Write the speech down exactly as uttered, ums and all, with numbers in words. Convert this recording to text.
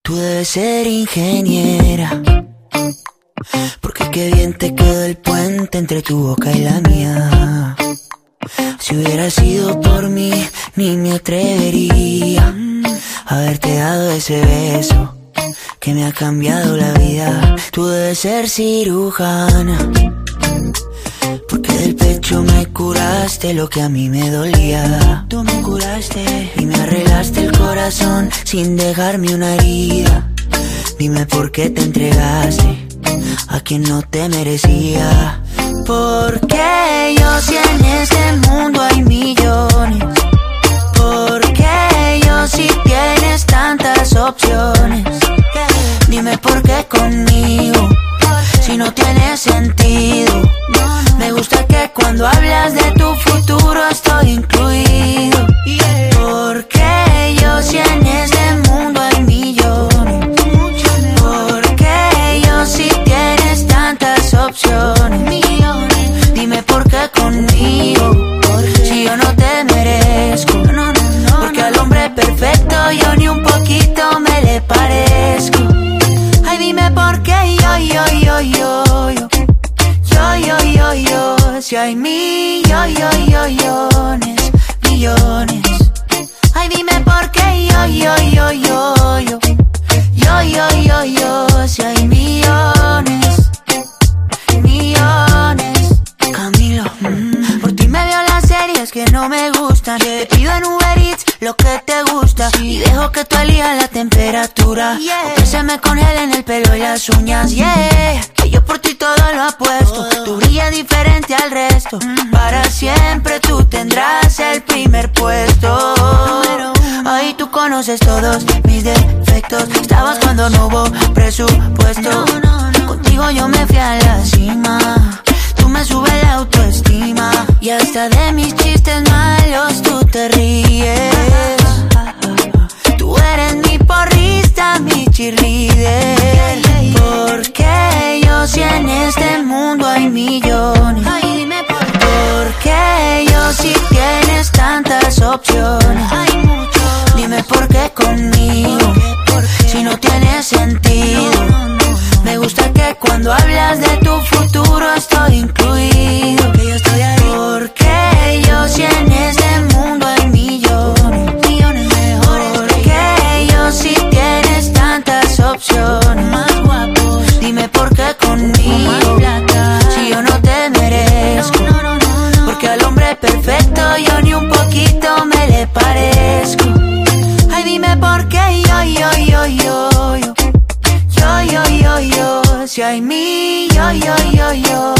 Tú debes ser ingeniera, porque qué bien te quedó el puente entre tu boca y la mía. Si hubiera sido por mí, ni me atrevería a haberte dado ese beso que me ha cambiado la vida. Tú debes ser cirujana, porque del pecho me curaste lo que a mí me dolía. Tú me curaste y me arreglaste el corazón sin dejarme una herida. Dime por qué te entregaste a quien no te merecía. Porque yo si en este mundo hay millones, porque yo si tienes tantas opciones. Dime por qué conmigo, si no tiene sentido. Me gusta que cuando hablas de tu futuro estoy incluido. Porque yo si en este mundo hay millones, porque yo si tienes tantas opciones. Dime por qué conmigo, si yo no te merezco. Porque al hombre perfecto yo ni un poquito me le parezco. Ay, dime por qué yo, yo, yo, yo, yo. Yo, yo, yo, yo, si hay millones, millones. Ay, dime por qué yo, yo, yo, yo, yo. Yo, yo, yo, yo, si hay millones, millones. Camilo, mm, por ti me veo las series que no me gustan. Te pido en Uber Eats lo que te gusta, y dejo que tú elijas la temperatura, yeah. O que se me congelen el pelo y las uñas, yeah. Que yo por ti todo lo apuesto, oh. Tú brillas diferente al resto, mm. Para siempre tú tendrás el primer puesto. Ahí tú conoces todos mis defectos. Estabas cuando no hubo presupuesto, no, no, no. Contigo yo me fui a la cima. Tú me subes la autoestima, y hasta de mis chistes malos tú te ríes. Tú eres mi porrista, mi cheerleader. Porque yo si en este mundo hay millones, porque yo si tienes tantas opciones. Dime por qué conmigo, si no tiene sentido. Me gusta que cuando hablas de tu futuro estoy incluido. Que yo estoy ahí. Porque yo si en este mundo hay millones, millones mejores. Porque yo si tienes tantas opciones. Más guapo. Dime por qué conmigo, si yo no te merezco. No, no, no, no. Porque al hombre perfecto yo ni un poquito me le parezco. Ay, dime por qué yo, yo, yo, yo, yo. Yo, yo, yo, yo, si hay mí, yo, yo, yo, yo.